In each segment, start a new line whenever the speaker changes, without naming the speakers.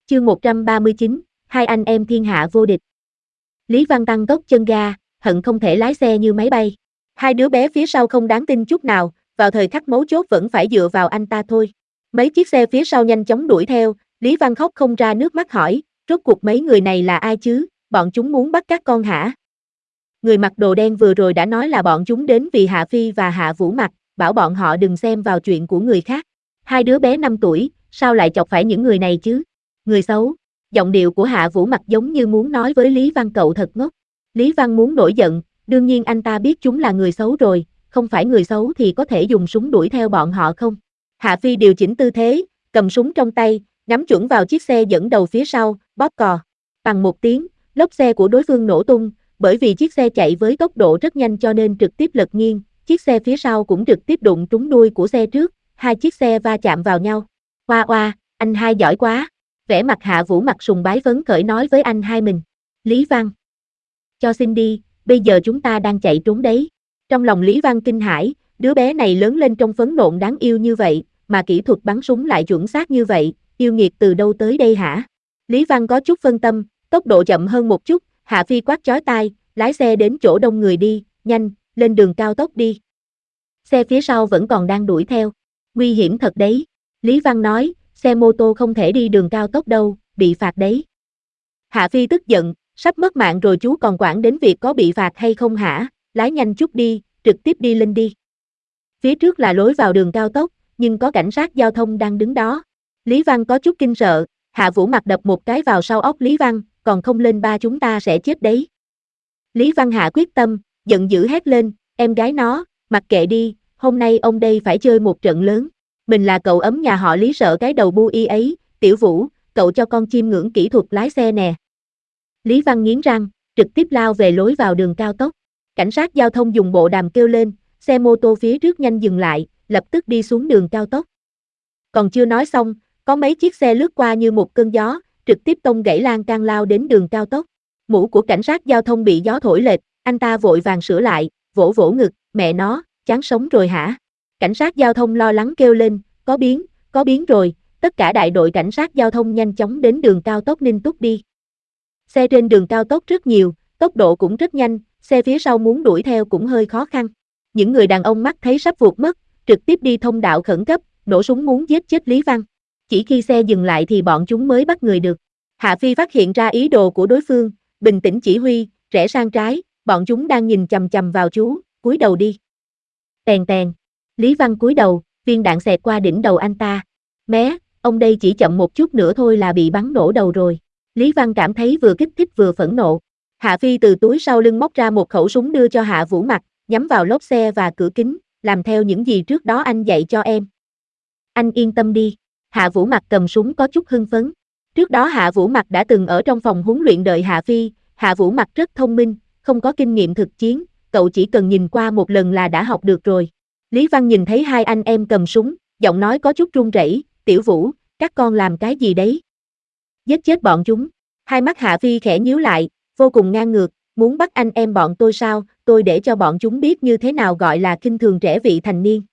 Chương 139, hai anh em thiên hạ vô địch. Lý Văn tăng tốc chân ga, hận không thể lái xe như máy bay. Hai đứa bé phía sau không đáng tin chút nào, vào thời khắc mấu chốt vẫn phải dựa vào anh ta thôi. Mấy chiếc xe phía sau nhanh chóng đuổi theo, Lý Văn khóc không ra nước mắt hỏi, rốt cuộc mấy người này là ai chứ, bọn chúng muốn bắt các con hả? Người mặc đồ đen vừa rồi đã nói là bọn chúng đến vì Hạ Phi và Hạ Vũ Mặc, bảo bọn họ đừng xem vào chuyện của người khác. Hai đứa bé 5 tuổi, sao lại chọc phải những người này chứ? Người xấu. Giọng điệu của Hạ Vũ Mặc giống như muốn nói với Lý Văn cậu thật ngốc. Lý Văn muốn nổi giận, đương nhiên anh ta biết chúng là người xấu rồi, không phải người xấu thì có thể dùng súng đuổi theo bọn họ không? Hạ Phi điều chỉnh tư thế, cầm súng trong tay, nhắm chuẩn vào chiếc xe dẫn đầu phía sau, bóp cò. Bằng một tiếng, lốp xe của đối phương nổ tung, bởi vì chiếc xe chạy với tốc độ rất nhanh cho nên trực tiếp lật nghiêng, chiếc xe phía sau cũng trực tiếp đụng trúng đuôi của xe trước, hai chiếc xe va chạm vào nhau. Oa oa, anh hai giỏi quá. Vẻ mặt Hạ Vũ Mặc sùng bái phấn khởi nói với anh hai mình. Lý Văn. Cho xin đi, bây giờ chúng ta đang chạy trốn đấy. Trong lòng Lý Văn kinh hãi, đứa bé này lớn lên trong phấn nộn đáng yêu như vậy, mà kỹ thuật bắn súng lại chuẩn xác như vậy, yêu nghiệt từ đâu tới đây hả? Lý Văn có chút phân tâm, tốc độ chậm hơn một chút, Hạ Phi quát chói tai, lái xe đến chỗ đông người đi, nhanh, lên đường cao tốc đi. Xe phía sau vẫn còn đang đuổi theo. Nguy hiểm thật đấy. Lý Văn nói, xe mô tô không thể đi đường cao tốc đâu, bị phạt đấy. Hạ Phi tức giận, sắp mất mạng rồi chú còn quản đến việc có bị phạt hay không hả? Lái nhanh chút đi, trực tiếp đi lên đi. Phía trước là lối vào đường cao tốc, nhưng có cảnh sát giao thông đang đứng đó. Lý Văn có chút kinh sợ, Hạ Vũ Mặc đập một cái vào sau óc Lý Văn, còn không lên ba chúng ta sẽ chết đấy. Lý Văn hạ quyết tâm, giận dữ hét lên, em gái nó, mặc kệ đi, hôm nay ông đây phải chơi một trận lớn. Mình là cậu ấm nhà họ Lý sợ cái đầu bu y ấy, Tiểu Vũ, cậu cho con chiêm ngưỡng kỹ thuật lái xe nè. Lý Văn nghiến răng, trực tiếp lao về lối vào đường cao tốc. Cảnh sát giao thông dùng bộ đàm kêu lên, xe mô tô phía trước nhanh dừng lại, lập tức đi xuống đường cao tốc. Còn chưa nói xong, có mấy chiếc xe lướt qua như một cơn gió, trực tiếp tông gãy lan can lao đến đường cao tốc. Mũ của cảnh sát giao thông bị gió thổi lệch, anh ta vội vàng sửa lại, vỗ vỗ ngực, mẹ nó, chán sống rồi hả? Cảnh sát giao thông lo lắng kêu lên, có biến rồi, tất cả đại đội cảnh sát giao thông nhanh chóng đến đường cao tốc Ninh Túc đi. Xe trên đường cao tốc rất nhiều, tốc độ cũng rất nhanh, xe phía sau muốn đuổi theo cũng hơi khó khăn. Những người đàn ông mắt thấy sắp vụt mất, trực tiếp đi thông đạo khẩn cấp, nổ súng muốn giết chết Lý Văn. Chỉ khi xe dừng lại thì bọn chúng mới bắt người được. Hạ Phi phát hiện ra ý đồ của đối phương, bình tĩnh chỉ huy, rẽ sang trái, bọn chúng đang nhìn chằm chằm vào chú, cúi đầu đi. Tèn tèn. Lý Văn cúi đầu, viên đạn xẹt qua đỉnh đầu anh ta. Mé, ông đây chỉ chậm một chút nữa thôi là bị bắn nổ đầu rồi. Lý Văn cảm thấy vừa kích thích vừa phẫn nộ. Hạ Phi từ túi sau lưng móc ra một khẩu súng đưa cho Hạ Vũ Mặc, nhắm vào lốp xe và cửa kính, làm theo những gì trước đó anh dạy cho em. Anh yên tâm đi. Hạ Vũ Mặc cầm súng có chút hưng phấn. Trước đó Hạ Vũ Mặc đã từng ở trong phòng huấn luyện đợi Hạ Phi, Hạ Vũ Mặc rất thông minh, không có kinh nghiệm thực chiến, cậu chỉ cần nhìn qua một lần là đã học được rồi. Lý Văn nhìn thấy hai anh em cầm súng, giọng nói có chút run rẩy, Tiểu Vũ, các con làm cái gì đấy? Giết chết bọn chúng. Hai mắt Hạ Phi khẽ nhíu lại, vô cùng ngang ngược, muốn bắt anh em bọn tôi sao, tôi để cho bọn chúng biết như thế nào gọi là khinh thường trẻ vị thành niên.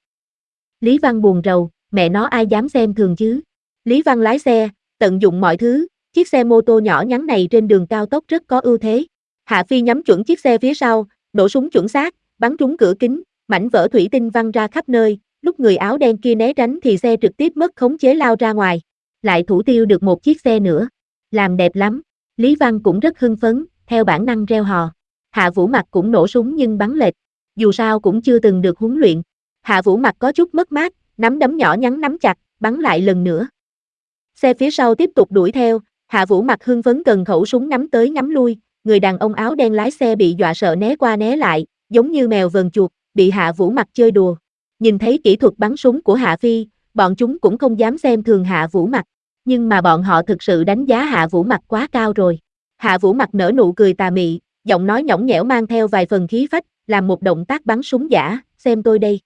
Lý Văn buồn rầu, mẹ nó ai dám xem thường chứ? Lý Văn lái xe, tận dụng mọi thứ, chiếc xe mô tô nhỏ nhắn này trên đường cao tốc rất có ưu thế. Hạ Phi nhắm chuẩn chiếc xe phía sau, nổ súng chuẩn xác, bắn trúng cửa kính, mảnh vỡ thủy tinh văng ra khắp nơi, lúc người áo đen kia né tránh thì xe trực tiếp mất khống chế lao ra ngoài. Lại thủ tiêu được một chiếc xe nữa. Làm đẹp lắm. Lý Văn cũng rất hưng phấn, theo bản năng reo hò. Hạ Vũ Mặc cũng nổ súng nhưng bắn lệch, dù sao cũng chưa từng được huấn luyện. Hạ Vũ Mặc có chút mất mát, nắm đấm nhỏ nhắn nắm chặt, bắn lại lần nữa. Xe phía sau tiếp tục đuổi theo, Hạ Vũ Mặc hưng phấn cần khẩu súng nắm tới nắm lui, người đàn ông áo đen lái xe bị dọa sợ né qua né lại, giống như mèo vờn chuột, bị Hạ Vũ Mặc chơi đùa. Nhìn thấy kỹ thuật bắn súng của Hạ Phi, bọn chúng cũng không dám xem thường Hạ Vũ Mặc, nhưng mà bọn họ thực sự đánh giá Hạ Vũ Mặc quá cao rồi. Hạ Vũ Mặc nở nụ cười tà mị, giọng nói nhõng nhẽo mang theo vài phần khí phách, làm một động tác bắn súng giả, xem tôi đây.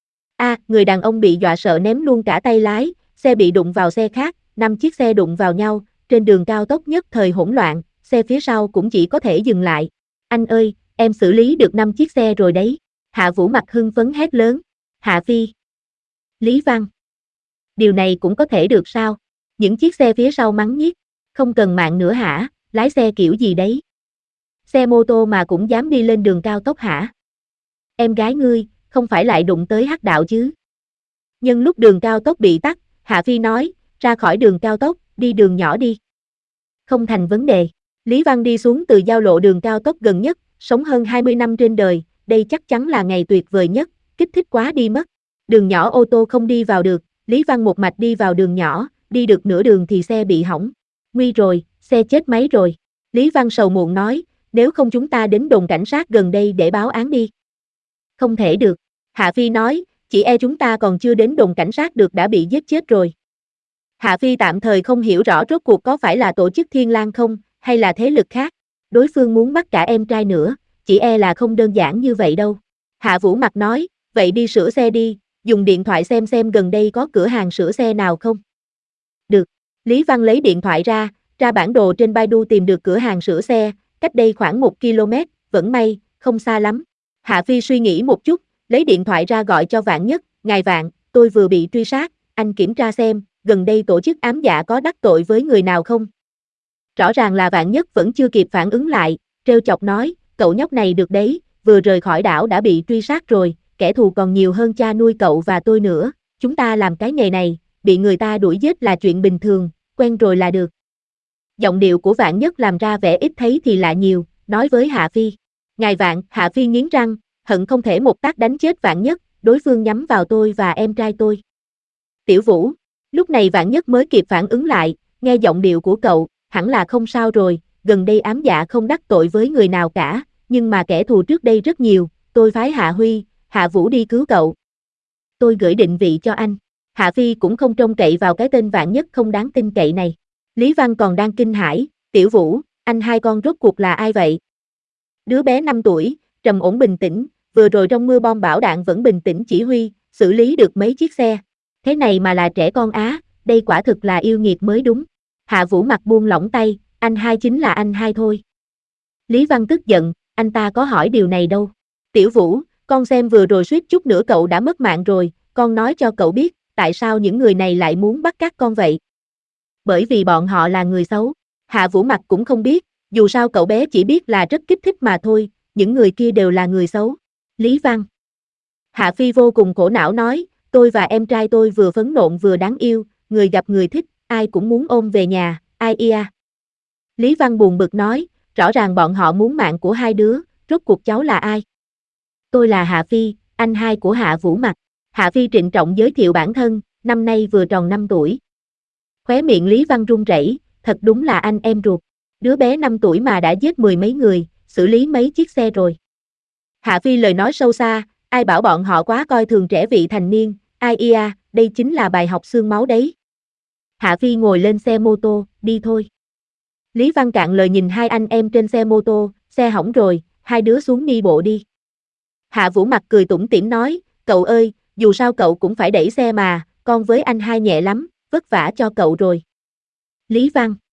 Người đàn ông bị dọa sợ ném luôn cả tay lái, xe bị đụng vào xe khác, 5 chiếc xe đụng vào nhau, trên đường cao tốc nhất thời hỗn loạn, xe phía sau cũng chỉ có thể dừng lại. Anh ơi, em xử lý được 5 chiếc xe rồi đấy. Hạ Vũ Mặc hưng phấn hét lớn. Hạ Phi. Lý Văn. Điều này cũng có thể được sao? Những chiếc xe phía sau mắng nhiếc. Không cần mạng nữa hả, lái xe kiểu gì đấy? Xe mô tô mà cũng dám đi lên đường cao tốc hả? Em gái ngươi, không phải lại đụng tới hắc đạo chứ? Nhân lúc đường cao tốc bị tắc, Hạ Phi nói, ra khỏi đường cao tốc, đi đường nhỏ đi. Không thành vấn đề. Lý Văn đi xuống từ giao lộ đường cao tốc gần nhất, sống hơn 20 năm trên đời, đây chắc chắn là ngày tuyệt vời nhất, kích thích quá đi mất. Đường nhỏ ô tô không đi vào được, Lý Văn một mạch đi vào đường nhỏ, đi được nửa đường thì xe bị hỏng. Nguy rồi, xe chết máy rồi. Lý Văn sầu muộn nói, nếu không chúng ta đến đồn cảnh sát gần đây để báo án đi. Không thể được. Hạ Phi nói, chỉ e chúng ta còn chưa đến đồn cảnh sát được đã bị giết chết rồi. Hạ Phi tạm thời không hiểu rõ rốt cuộc có phải là tổ chức Thiên Lang không, hay là thế lực khác. Đối phương muốn bắt cả em trai nữa, chỉ e là không đơn giản như vậy đâu. Hạ Vũ Mặc nói, vậy đi sửa xe đi, dùng điện thoại xem gần đây có cửa hàng sửa xe nào không. Được. Lý Văn lấy điện thoại ra bản đồ trên Baidu tìm được cửa hàng sửa xe, cách đây khoảng 1 km, vẫn may, không xa lắm. Hạ Phi suy nghĩ một chút, lấy điện thoại ra gọi cho Vạn Nhất, ngài Vạn, tôi vừa bị truy sát, anh kiểm tra xem, gần đây tổ chức ám dạ có đắc tội với người nào không? Rõ ràng là Vạn Nhất vẫn chưa kịp phản ứng lại, trêu chọc nói, cậu nhóc này được đấy, vừa rời khỏi đảo đã bị truy sát rồi, kẻ thù còn nhiều hơn cha nuôi cậu và tôi nữa, chúng ta làm cái nghề này, bị người ta đuổi giết là chuyện bình thường, quen rồi là được. Giọng điệu của Vạn Nhất làm ra vẻ ít thấy thì lạ nhiều, nói với Hạ Phi. Ngài Vạn, Hạ Phi nghiến răng, hận không thể một tác đánh chết Vạn Nhất, đối phương nhắm vào tôi và em trai tôi. Tiểu Vũ, lúc này Vạn Nhất mới kịp phản ứng lại, nghe giọng điệu của cậu, hẳn là không sao rồi, gần đây ám dạ không đắc tội với người nào cả, nhưng mà kẻ thù trước đây rất nhiều, tôi phái Hạ Huy, Hạ Vũ đi cứu cậu. Tôi gửi định vị cho anh. Hạ Phi cũng không trông cậy vào cái tên Vạn Nhất không đáng tin cậy này. Lý Văn còn đang kinh hãi, Tiểu Vũ, anh hai con rốt cuộc là ai vậy? Đứa bé 5 tuổi, trầm ổn bình tĩnh, vừa rồi trong mưa bom bão đạn vẫn bình tĩnh chỉ huy, xử lý được mấy chiếc xe. Thế này mà là trẻ con á, đây quả thực là yêu nghiệt mới đúng. Hạ Vũ Mặc buông lỏng tay, anh hai chính là anh hai thôi. Lý Văn tức giận, anh ta có hỏi điều này đâu. Tiểu Vũ, con xem vừa rồi suýt chút nữa cậu đã mất mạng rồi, con nói cho cậu biết, tại sao những người này lại muốn bắt các con vậy? Bởi vì bọn họ là người xấu. Hạ Vũ Mặc cũng không biết, dù sao cậu bé chỉ biết là rất kích thích mà thôi, những người kia đều là người xấu. Lý Văn. Hạ Phi vô cùng khổ não nói, tôi và em trai tôi vừa phấn nộn vừa đáng yêu, người gặp người thích, ai cũng muốn ôm về nhà, ai ia. Lý Văn buồn bực nói, rõ ràng bọn họ muốn mạng của hai đứa, rốt cuộc cháu là ai? Tôi là Hạ Phi, anh hai của Hạ Vũ Mặc. Hạ Phi trịnh trọng giới thiệu bản thân, năm nay vừa tròn 5 tuổi. Khóe miệng Lý Văn run rẩy, thật đúng là anh em ruột. Đứa bé 5 tuổi mà đã giết 10 mấy người, xử lý mấy chiếc xe rồi. Hạ Phi lời nói sâu xa, ai bảo bọn họ quá coi thường trẻ vị thành niên, ai ia, đây chính là bài học xương máu đấy. Hạ Phi ngồi lên xe mô tô, đi thôi. Lý Văn cạn lời nhìn hai anh em trên xe mô tô, xe hỏng rồi, hai đứa xuống đi bộ đi. Hạ Vũ Mặc cười tủm tỉm nói, cậu ơi, dù sao cậu cũng phải đẩy xe mà, con với anh hai nhẹ lắm, vất vả cho cậu rồi. Lý Văn